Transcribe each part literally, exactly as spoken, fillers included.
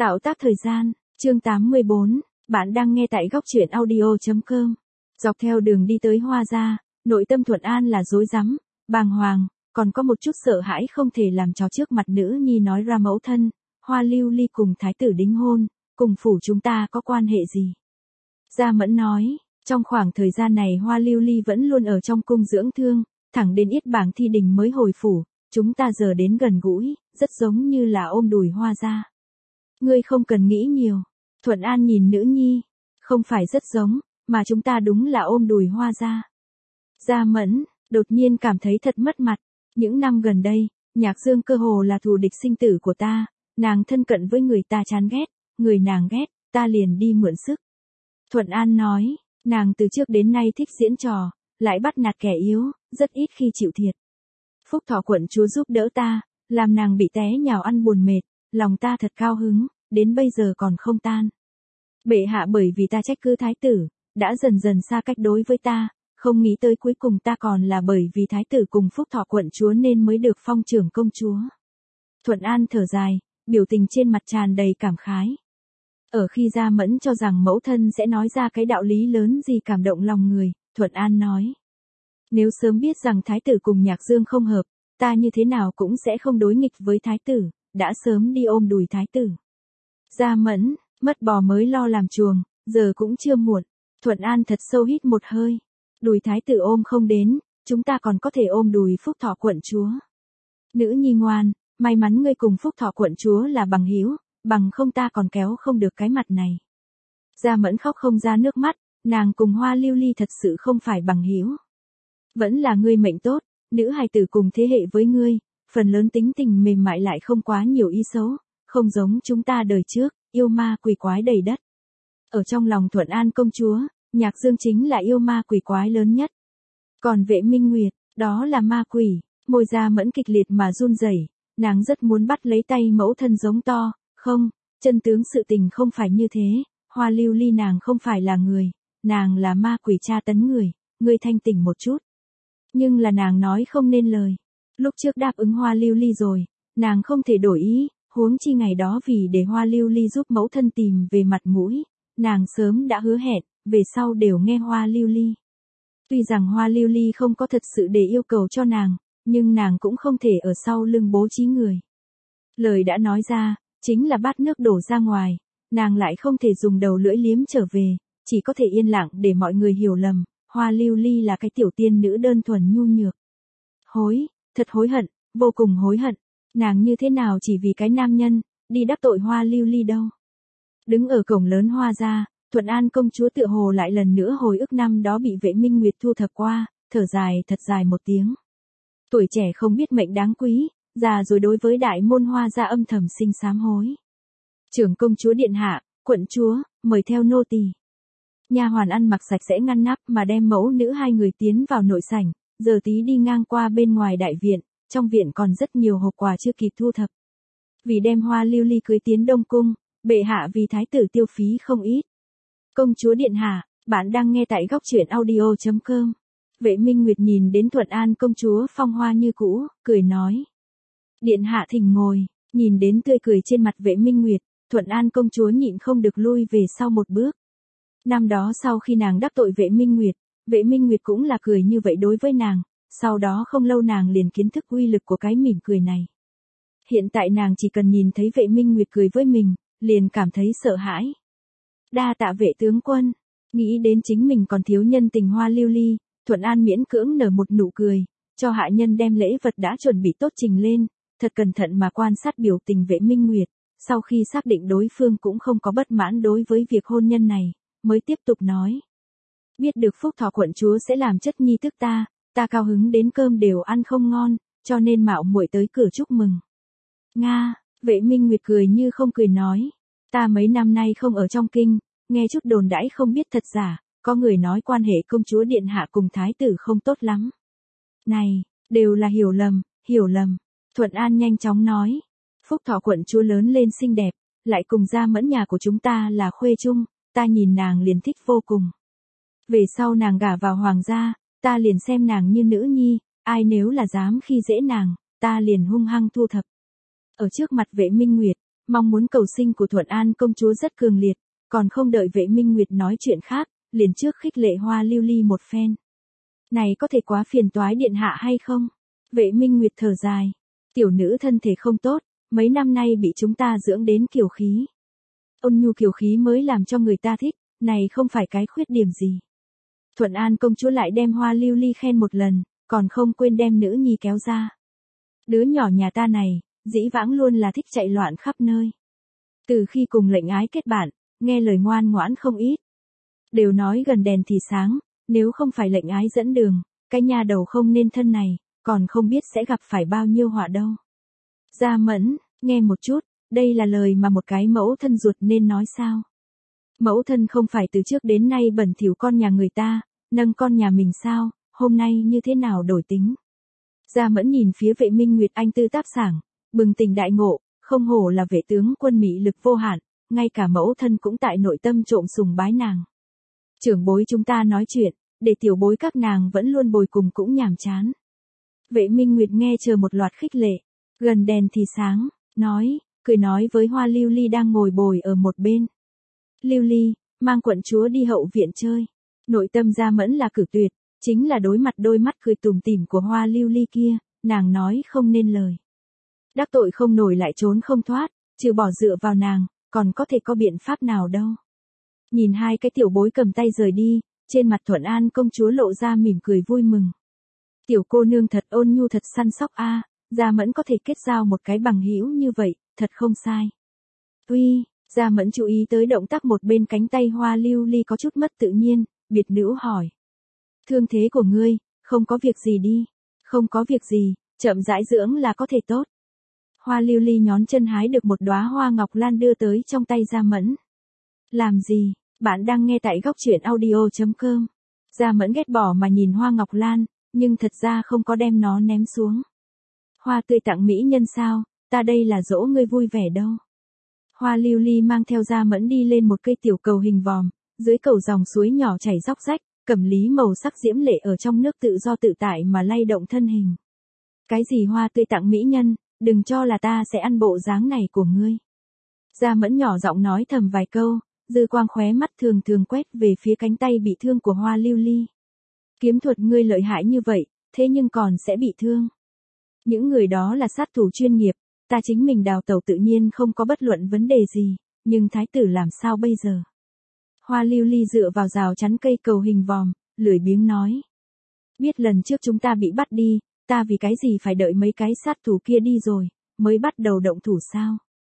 Tạo tác thời gian, chương tám mươi bốn, bạn đang nghe tại góc truyện audio chấm com. Dọc theo đường đi tới Hoa gia, nội tâm Thuận An là rối rắm, bàng hoàng, còn có một chút sợ hãi không thể làm cho trước mặt nữ nhi nói ra mẫu thân, Hoa Lưu Ly cùng thái tử đính hôn, cùng phủ chúng ta có quan hệ gì? Gia Mẫn nói, trong khoảng thời gian này Hoa Lưu Ly vẫn luôn ở trong cung dưỡng thương, thẳng đến yết bảng thi đình mới hồi phủ, chúng ta giờ đến gần gũi, rất giống như là ôm đùi Hoa gia. Ngươi không cần nghĩ nhiều. Thuận An nhìn nữ nhi, không phải rất giống, mà chúng ta đúng là ôm đùi Hoa gia. Gia Mẫn, đột nhiên cảm thấy thật mất mặt. Những năm gần đây, Nhạc Dương cơ hồ là thù địch sinh tử của ta, nàng thân cận với người ta chán ghét, người nàng ghét, ta liền đi mượn sức. Thuận An nói, nàng từ trước đến nay thích diễn trò, lại bắt nạt kẻ yếu, rất ít khi chịu thiệt. Phúc Thọ quận chúa giúp đỡ ta, làm nàng bị té nhào ăn buồn mệt, lòng ta thật cao hứng, đến bây giờ còn không tan. Bệ hạ bởi vì ta trách cứ thái tử, đã dần dần xa cách đối với ta, không nghĩ tới cuối cùng ta còn là bởi vì thái tử cùng Phúc Thọ quận chúa nên mới được phong trưởng công chúa. Thuận An thở dài, biểu tình trên mặt tràn đầy cảm khái. Ở khi Gia Mẫn cho rằng mẫu thân sẽ nói ra cái đạo lý lớn gì cảm động lòng người, Thuận An nói. Nếu sớm biết rằng thái tử cùng Nhạc Dương không hợp, ta như thế nào cũng sẽ không đối nghịch với thái tử, đã sớm đi ôm đùi thái tử. Gia Mẫn, mất bò mới lo làm chuồng, giờ cũng chưa muộn. Thuận An thật sâu hít một hơi. Đùi thái tử ôm không đến, chúng ta còn có thể ôm đùi Phúc Thọ quận chúa. Nữ nhi ngoan, may mắn ngươi cùng Phúc Thọ quận chúa là bằng hữu, bằng không ta còn kéo không được cái mặt này. Gia Mẫn khóc không ra nước mắt, nàng cùng Hoa Lưu Ly thật sự không phải bằng hữu. Vẫn là ngươi mệnh tốt, nữ hài tử cùng thế hệ với ngươi, phần lớn tính tình mềm mại lại không quá nhiều ý xấu, không giống chúng ta đời trước, yêu ma quỷ quái đầy đất. Ở trong lòng Thuận An công chúa, Nhạc Dương chính là yêu ma quỷ quái lớn nhất. Còn Vệ Minh Nguyệt, đó là ma quỷ, môi Gia Mẫn kịch liệt mà run rẩy, nàng rất muốn bắt lấy tay mẫu thân giống to, không, chân tướng sự tình không phải như thế, Hoa Lưu Ly nàng không phải là người, nàng là ma quỷ tra tấn người, ngươi thanh tỉnh một chút. Nhưng là nàng nói không nên lời. Lúc trước đáp ứng Hoa Lưu Ly rồi, nàng không thể đổi ý, huống chi ngày đó vì để Hoa Lưu Ly giúp mẫu thân tìm về mặt mũi, nàng sớm đã hứa hẹn, về sau đều nghe Hoa Lưu Ly. Tuy rằng Hoa Lưu Ly không có thật sự để yêu cầu cho nàng, nhưng nàng cũng không thể ở sau lưng bố trí người. Lời đã nói ra, chính là bát nước đổ ra ngoài, nàng lại không thể dùng đầu lưỡi liếm trở về, chỉ có thể yên lặng để mọi người hiểu lầm, Hoa Lưu Ly là cái tiểu tiên nữ đơn thuần nhu nhược. Hối, thật hối hận, vô cùng hối hận, nàng như thế nào chỉ vì cái nam nhân, đi đắc tội Hoa Lưu Ly đâu. Đứng ở cổng lớn Hoa gia, Thuận An công chúa tựa hồ lại lần nữa hồi ức năm đó bị Vệ Minh Nguyệt thu thập qua, thở dài thật dài một tiếng. Tuổi trẻ không biết mệnh đáng quý, già rồi đối với đại môn Hoa gia âm thầm sinh sám hối. Trưởng công chúa điện hạ, quận chúa, mời theo nô tỳ. Nha hoàn ăn mặc sạch sẽ ngăn nắp mà đem mẫu nữ hai người tiến vào nội sảnh, giờ tí đi ngang qua bên ngoài đại viện, trong viện còn rất nhiều hộp quà chưa kịp thu thập. Vì đem Hoa Lưu Ly cưới tiến Đông cung, bệ hạ vì thái tử tiêu phí không ít. Công chúa điện hạ, bạn đang nghe tại góc truyện audio chấm com. Vệ Minh Nguyệt nhìn đến Thuận An công chúa phong hoa như cũ, cười nói. Điện hạ thỉnh ngồi, nhìn đến tươi cười trên mặt Vệ Minh Nguyệt, Thuận An công chúa nhịn không được lui về sau một bước. Năm đó sau khi nàng đắc tội Vệ Minh Nguyệt, Vệ Minh Nguyệt cũng là cười như vậy đối với nàng, sau đó không lâu nàng liền kiến thức uy lực của cái mỉm cười này. Hiện tại nàng chỉ cần nhìn thấy Vệ Minh Nguyệt cười với mình, liền cảm thấy sợ hãi. Đa tạ Vệ tướng quân, nghĩ đến chính mình còn thiếu nhân tình Hoa Lưu Ly, Thuận An miễn cưỡng nở một nụ cười, cho hạ nhân đem lễ vật đã chuẩn bị tốt trình lên, thật cẩn thận mà quan sát biểu tình Vệ Minh Nguyệt, sau khi xác định đối phương cũng không có bất mãn đối với việc hôn nhân này, mới tiếp tục nói. Biết được Phúc Thọ quận chúa sẽ làm chất nhi thức ta, ta cao hứng đến cơm đều ăn không ngon, cho nên mạo muội tới cửa chúc mừng. Nga, Vệ Minh Nguyệt cười như không cười nói. Ta mấy năm nay không ở trong kinh, nghe chút đồn đãi không biết thật giả, có người nói quan hệ công chúa điện hạ cùng thái tử không tốt lắm. Này, đều là hiểu lầm, hiểu lầm. Thuận An nhanh chóng nói. Phúc Thọ quận chúa lớn lên xinh đẹp, lại cùng Gia Mẫn nhà của chúng ta là khuê chung, ta nhìn nàng liền thích vô cùng. Về sau nàng gả vào hoàng gia, ta liền xem nàng như nữ nhi, ai nếu là dám khi dễ nàng, ta liền hung hăng thu thập. Ở trước mặt Vệ Minh Nguyệt, Mong muốn cầu sinh của Thuận An công chúa rất cường liệt, còn không đợi Vệ Minh Nguyệt nói chuyện khác, liền trước khích lệ Hoa Lưu Ly một phen. Này có thể quá phiền toái điện hạ hay không? Vệ Minh Nguyệt thở dài. Tiểu nữ thân thể không tốt, mấy năm nay bị chúng ta dưỡng đến kiều khí. Ôn nhu kiều khí mới làm cho người ta thích, này không phải cái khuyết điểm gì. Thuận An công chúa lại đem Hoa Lưu Ly khen một lần, còn không quên đem nữ nhi kéo ra. Đứa nhỏ nhà ta này, dĩ vãng luôn là thích chạy loạn khắp nơi. Từ khi cùng lệnh ái kết bạn, nghe lời ngoan ngoãn không ít. Đều nói gần đèn thì sáng, nếu không phải lệnh ái dẫn đường, cái nhà đầu không nên thân này, còn không biết sẽ gặp phải bao nhiêu họa đâu. Gia Mẫn, nghe một chút, đây là lời mà một cái mẫu thân ruột nên nói sao? Mẫu thân không phải từ trước đến nay bẩn thỉu con nhà người ta, nâng con nhà mình sao, hôm nay như thế nào đổi tính? Gia Mẫn nhìn phía Vệ Minh Nguyệt anh tư táp sảng, bừng tỉnh đại ngộ, không hổ là vệ tướng quân mỹ lực vô hạn, ngay cả mẫu thân cũng tại nội tâm trộm sùng bái nàng. Trưởng bối chúng ta nói chuyện, để tiểu bối các nàng vẫn luôn bồi cùng cũng nhàm chán. Vệ Minh Nguyệt nghe chờ một loạt khích lệ, gần đèn thì sáng, nói, cười nói với Hoa Lưu Ly đang ngồi bồi ở một bên. Lưu Ly, mang quận chúa đi hậu viện chơi. Nội tâm Gia Mẫn là cử tuyệt, chính là đối mặt đôi mắt cười tủm tỉm của Hoa Lưu Ly kia, nàng nói không nên lời. Đắc tội không nổi lại trốn không thoát, trừ bỏ dựa vào nàng, còn có thể có biện pháp nào đâu. Nhìn hai cái tiểu bối cầm tay rời đi, trên mặt Thuận An công chúa lộ ra mỉm cười vui mừng. Tiểu cô nương thật ôn nhu thật săn sóc a, Gia Mẫn có thể kết giao một cái bằng hữu như vậy, thật không sai. Uy, Gia Mẫn chú ý tới động tác một bên cánh tay Hoa Lưu Ly có chút mất tự nhiên, biệt nữ hỏi. Thương thế của ngươi, không có việc gì đi, không có việc gì, chậm rãi dưỡng là có thể tốt. Hoa Lưu Ly nhón chân hái được một đóa hoa ngọc lan đưa tới trong tay Gia Mẫn. Làm gì, bạn đang nghe tại góc truyện audio chấm com. Gia Mẫn ghét bỏ mà nhìn hoa ngọc lan, nhưng thật ra không có đem nó ném xuống. Hoa tươi tặng mỹ nhân sao, ta đây là dỗ ngươi vui vẻ đâu. Hoa Lưu Ly mang theo Gia Mẫn đi lên một cây tiểu cầu hình vòm, dưới cầu dòng suối nhỏ chảy róc rách, cẩm lý màu sắc diễm lệ ở trong nước tự do tự tại mà lay động thân hình. Cái gì hoa tươi tặng mỹ nhân, đừng cho là ta sẽ ăn bộ dáng này của ngươi. Gia Mẫn nhỏ giọng nói thầm vài câu, dư quang khóe mắt thường thường quét về phía cánh tay bị thương của Hoa Lưu Ly. Kiếm thuật ngươi lợi hại như vậy, thế nhưng còn sẽ bị thương. Những người đó là sát thủ chuyên nghiệp, ta chính mình đào tẩu tự nhiên không có bất luận vấn đề gì, nhưng thái tử làm sao bây giờ? Hoa Lưu Ly dựa vào rào chắn cây cầu hình vòm, lười biếng nói. Biết lần trước chúng ta bị bắt đi, ta vì cái gì phải đợi mấy cái sát thủ kia đi rồi, mới bắt đầu động thủ sao?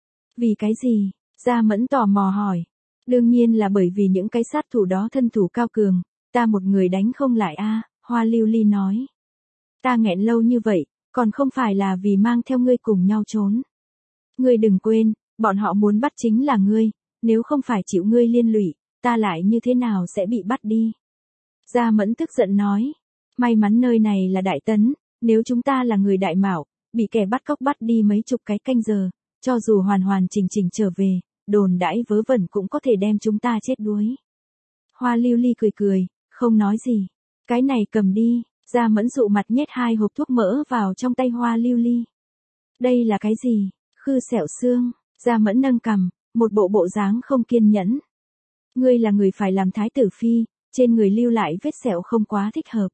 Vì cái gì? Gia Mẫn tò mò hỏi. Đương nhiên là bởi vì những cái sát thủ đó thân thủ cao cường, ta một người đánh không lại a, Hoa Lưu Ly nói. Ta nghẹn lâu như vậy, còn không phải là vì mang theo ngươi cùng nhau trốn. Ngươi đừng quên, bọn họ muốn bắt chính là ngươi, nếu không phải chịu ngươi liên lụy, ta lại như thế nào sẽ bị bắt đi? Gia Mẫn tức giận nói, may mắn nơi này là Đại Tấn, nếu chúng ta là người Đại Mạo, bị kẻ bắt cóc bắt đi mấy chục cái canh giờ, cho dù hoàn hoàn chỉnh chỉnh trở về, đồn đãi vớ vẩn cũng có thể đem chúng ta chết đuối. Hoa Lưu Ly cười cười, không nói gì. Cái này cầm đi, Gia Mẫn dụ mặt nhét hai hộp thuốc mỡ vào trong tay Hoa Lưu Ly. Đây là cái gì? Khư xẻo xương. Gia Mẫn nâng cằm, một bộ bộ dáng không kiên nhẫn. Ngươi là người phải làm thái tử phi, trên người lưu lại vết sẹo không quá thích hợp.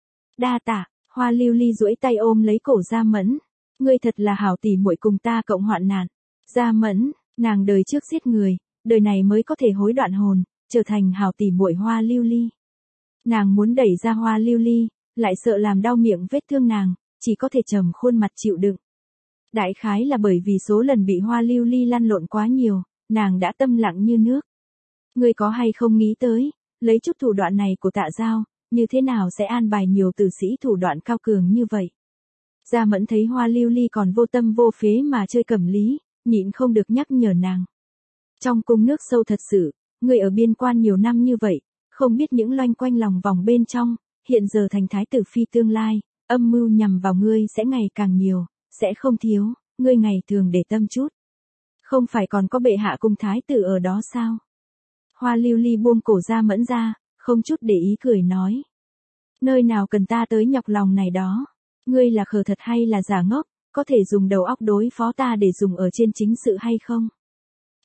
Đa tạ, Hoa Lưu Ly duỗi tay ôm lấy cổ Gia Mẫn. Ngươi thật là hảo tỉ muội cùng ta cộng hoạn nạn. Gia Mẫn, nàng đời trước giết người, đời này mới có thể hối đoạn hồn, trở thành hảo tỉ muội Hoa Lưu Ly. Nàng muốn đẩy ra Hoa Lưu Ly, lại sợ làm đau miệng vết thương nàng, chỉ có thể trầm khuôn mặt chịu đựng. Đại khái là bởi vì số lần bị Hoa Lưu Ly lăn lộn quá nhiều, nàng đã tâm lặng như nước. Ngươi có hay không nghĩ tới, lấy chút thủ đoạn này của Tạ Giao, như thế nào sẽ an bài nhiều tử sĩ thủ đoạn cao cường như vậy? Gia Mẫn thấy Hoa Lưu Ly còn vô tâm vô phế mà chơi cẩm lý, nhịn không được nhắc nhở nàng. Trong cung nước sâu thật sự, ngươi ở biên quan nhiều năm như vậy, không biết những loanh quanh lòng vòng bên trong, hiện giờ thành thái tử phi tương lai, âm mưu nhằm vào ngươi sẽ ngày càng nhiều, sẽ không thiếu, ngươi ngày thường để tâm chút. Không phải còn có bệ hạ cùng thái tử ở đó sao? Hoa Lưu Ly buông cổ Gia Mẫn ra, không chút để ý cười nói. Nơi nào cần ta tới nhọc lòng này đó? Ngươi là khờ thật hay là giả ngốc, có thể dùng đầu óc đối phó ta để dùng ở trên chính sự hay không?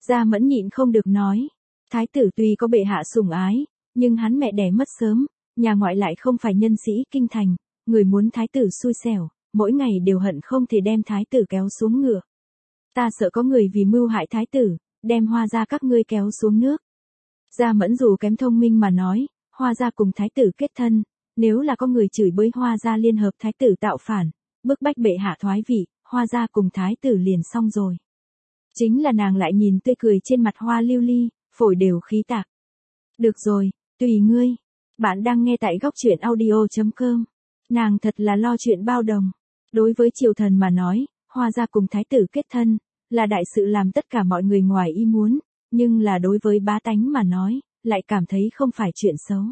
Gia Mẫn nhịn không được nói. Thái tử tuy có bệ hạ sủng ái, nhưng hắn mẹ đẻ mất sớm, nhà ngoại lại không phải nhân sĩ kinh thành, người muốn thái tử xui xẻo, mỗi ngày đều hận không thể đem thái tử kéo xuống ngựa. Ta sợ có người vì mưu hại thái tử, đem Hoa gia các ngươi kéo xuống nước. Gia Mẫn dù kém thông minh mà nói, Hoa gia cùng thái tử kết thân, nếu là có người chửi bới Hoa gia liên hợp thái tử tạo phản, bức bách bệ hạ thoái vị, Hoa gia cùng thái tử liền xong rồi. Chính là nàng lại nhìn tươi cười trên mặt Hoa Lưu Ly, phổi đều khí tạc. Được rồi, tùy ngươi. Bạn đang nghe tại góc truyện audio chấm com. Nàng thật là lo chuyện bao đồng. Đối với triều thần mà nói, Hoa gia cùng thái tử kết thân, là đại sự làm tất cả mọi người ngoài ý muốn, nhưng là đối với bá tánh mà nói, lại cảm thấy không phải chuyện xấu.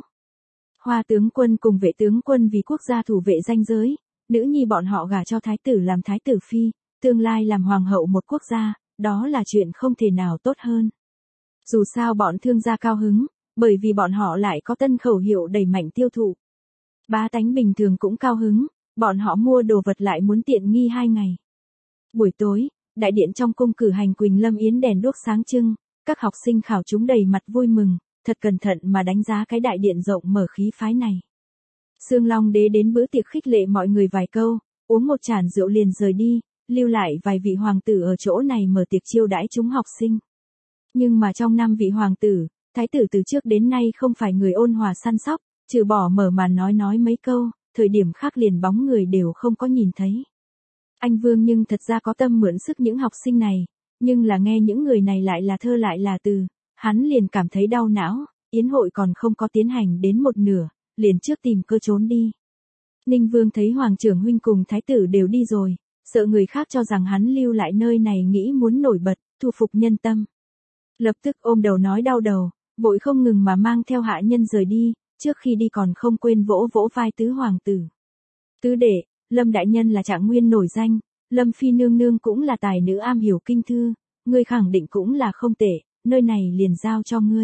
Hoa tướng quân cùng vệ tướng quân vì quốc gia thủ vệ ranh giới, nữ nhi bọn họ gả cho thái tử làm thái tử phi, tương lai làm hoàng hậu một quốc gia, đó là chuyện không thể nào tốt hơn. Dù sao bọn thương gia cao hứng, bởi vì bọn họ lại có tân khẩu hiệu đẩy mạnh tiêu thụ. Bá tánh bình thường cũng cao hứng, bọn họ mua đồ vật lại muốn tiện nghi hai ngày. Buổi tối, đại điện trong cung cử hành Quỳnh Lâm Yến đèn đuốc sáng trưng, các học sinh khảo chúng đầy mặt vui mừng, thật cẩn thận mà đánh giá cái đại điện rộng mở khí phái này. Sương Long đế đến bữa tiệc khích lệ mọi người vài câu, uống một chản rượu liền rời đi, lưu lại vài vị hoàng tử ở chỗ này mở tiệc chiêu đãi chúng học sinh. Nhưng mà trong năm vị hoàng tử, thái tử từ trước đến nay không phải người ôn hòa săn sóc, trừ bỏ mở màn nói nói mấy câu, thời điểm khác liền bóng người đều không có nhìn thấy. Anh Vương nhưng thật ra có tâm mượn sức những học sinh này, nhưng là nghe những người này lại là thơ lại là từ, hắn liền cảm thấy đau não, yến hội còn không có tiến hành đến một nửa, liền trước tìm cơ trốn đi. Ninh Vương thấy Hoàng trưởng huynh cùng thái tử đều đi rồi, sợ người khác cho rằng hắn lưu lại nơi này nghĩ muốn nổi bật, thu phục nhân tâm. Lập tức ôm đầu nói đau đầu, vội không ngừng mà mang theo hạ nhân rời đi, trước khi đi còn không quên vỗ vỗ vai tứ hoàng tử. Tứ đệ, Lâm đại nhân là trạng nguyên nổi danh, Lâm phi nương nương cũng là tài nữ am hiểu kinh thư, ngươi khẳng định cũng là không tệ, nơi này liền giao cho ngươi.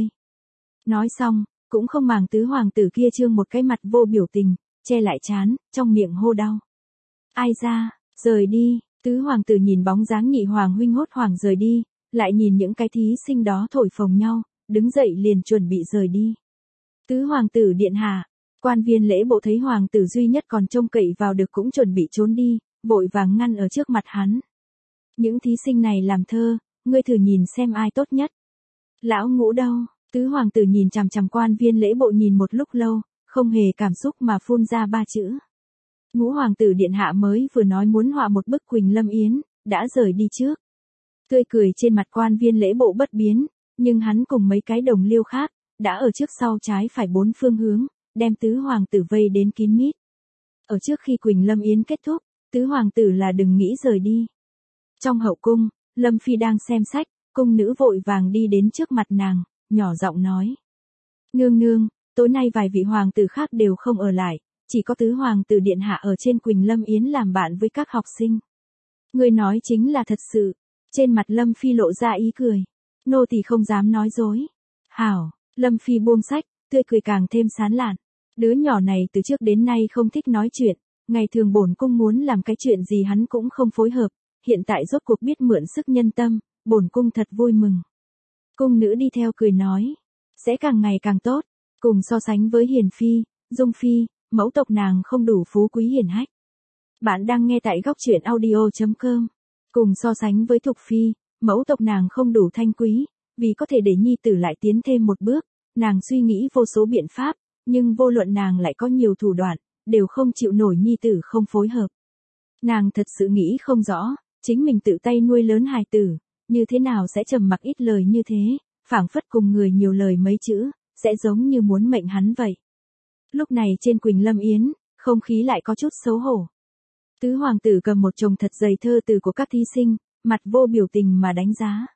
Nói xong, cũng không màng tứ hoàng tử kia trương một cái mặt vô biểu tình, che lại trán, trong miệng hô đau. Ai ra, rời đi, tứ hoàng tử nhìn bóng dáng nhị hoàng huynh hốt hoảng rời đi, lại nhìn những cái thí sinh đó thổi phồng nhau, đứng dậy liền chuẩn bị rời đi. Tứ hoàng tử điện hạ, quan viên lễ bộ thấy hoàng tử duy nhất còn trông cậy vào được cũng chuẩn bị trốn đi, vội vàng ngăn ở trước mặt hắn. Những thí sinh này làm thơ, ngươi thử nhìn xem ai tốt nhất. Lão Ngũ đâu? Tứ hoàng tử nhìn chằm chằm quan viên lễ bộ nhìn một lúc lâu, không hề cảm xúc mà phun ra ba chữ. Ngũ hoàng tử điện hạ mới vừa nói muốn họa một bức Quỳnh Lâm Yến, đã rời đi trước. Tươi cười trên mặt quan viên lễ bộ bất biến, nhưng hắn cùng mấy cái đồng liêu khác, đã ở trước sau trái phải bốn phương hướng, đem tứ hoàng tử vây đến kín mít. Ở trước khi Quỳnh Lâm Yến kết thúc, tứ hoàng tử là đừng nghĩ rời đi. Trong hậu cung, Lâm Phi đang xem sách, cung nữ vội vàng đi đến trước mặt nàng, nhỏ giọng nói. Nương nương, tối nay vài vị hoàng tử khác đều không ở lại, chỉ có tứ hoàng tử điện hạ ở trên Quỳnh Lâm Yến làm bạn với các học sinh. Người nói chính là thật sự. Trên mặt Lâm Phi lộ ra ý cười. Nô tỳ không dám nói dối. Hảo, Lâm Phi buông sách, tươi cười càng thêm sán lạn. Đứa nhỏ này từ trước đến nay không thích nói chuyện, ngày thường bổn cung muốn làm cái chuyện gì hắn cũng không phối hợp, hiện tại rốt cuộc biết mượn sức nhân tâm, bổn cung thật vui mừng. Cung nữ đi theo cười nói, sẽ càng ngày càng tốt, cùng so sánh với Hiền Phi, Dung Phi, mẫu tộc nàng không đủ phú quý hiển hách. Bạn đang nghe tại góc truyện audio chấm com. Cùng so sánh với Thục Phi, mẫu tộc nàng không đủ thanh quý, vì có thể để nhi tử lại tiến thêm một bước, nàng suy nghĩ vô số biện pháp, nhưng vô luận nàng lại có nhiều thủ đoạn, đều không chịu nổi nhi tử không phối hợp. Nàng thật sự nghĩ không rõ, chính mình tự tay nuôi lớn hài tử, như thế nào sẽ trầm mặc ít lời như thế, phảng phất cùng người nhiều lời mấy chữ, sẽ giống như muốn mệnh hắn vậy. Lúc này trên Quỳnh Lâm Yến, không khí lại có chút xấu hổ. Tứ hoàng tử cầm một chồng thật dày thơ từ của các thí sinh, mặt vô biểu tình mà đánh giá.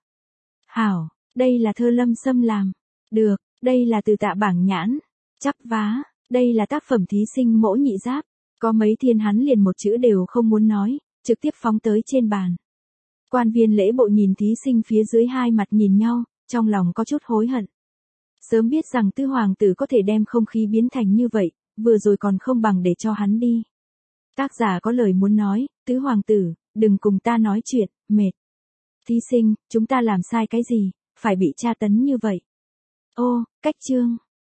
Hảo, đây là thơ Lâm Sâm làm. Được, đây là từ Tạ Bảng Nhãn. Chắp vá, đây là tác phẩm thí sinh Mỗ Nhị Giáp. Có mấy thiên hắn liền một chữ đều không muốn nói, trực tiếp phóng tới trên bàn. Quan viên lễ bộ nhìn thí sinh phía dưới hai mặt nhìn nhau, trong lòng có chút hối hận. Sớm biết rằng tứ hoàng tử có thể đem không khí biến thành như vậy, vừa rồi còn không bằng để cho hắn đi. Tác giả có lời muốn nói, tứ hoàng tử, đừng cùng ta nói chuyện, mệt. Thí sinh, chúng ta làm sai cái gì, phải bị tra tấn như vậy. Ô, cách chương.